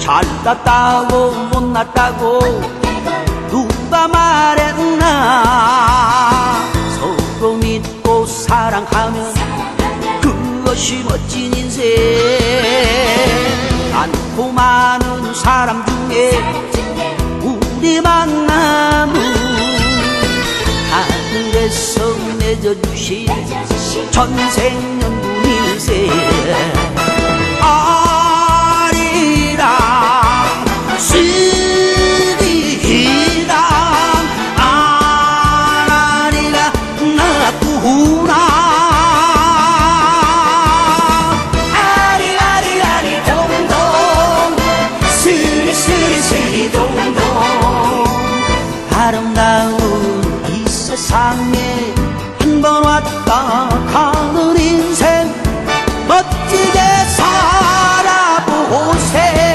잘났다고 못났다고 누가 말했나. 서로 믿고 사랑하면 그것이 멋진 인생. 많고 많은 사람 중에 우리 만남은 하늘에서 맺어주신 천생연분일세. 아리랑 스리랑 아리랑 나구나. 아리아리아리 동동 스리스리스리 동동. 아름다운 이 세상에 한 번 왔다 가는 인생 멋지게 살아보세.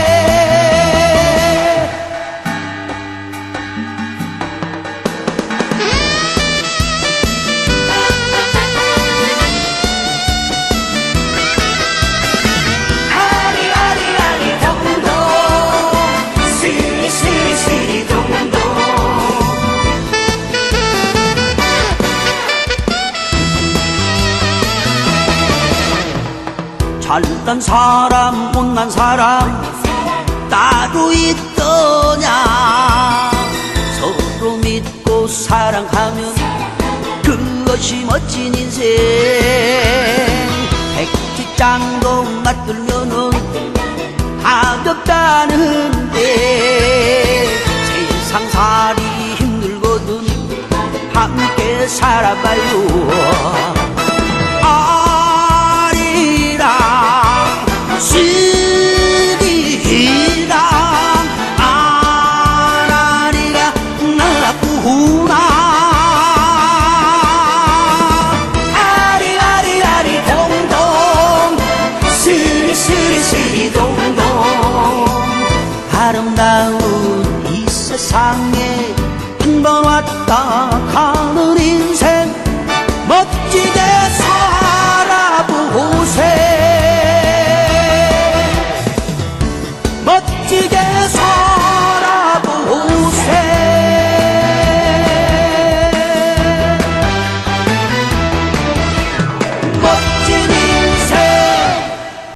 아리아리아리 동동 스리스리스리 동동. 잘난 사람 못난 사람 따로 있더냐. 서로 믿고 사랑하면 그것이 멋진 인생. 백지장도 맞들면은 가볍다는데 세상살이 힘들거든 함께 살아봐요. 스리랑 아라리가 나구나. 아리아리아리 동동 스리스리스리 동동.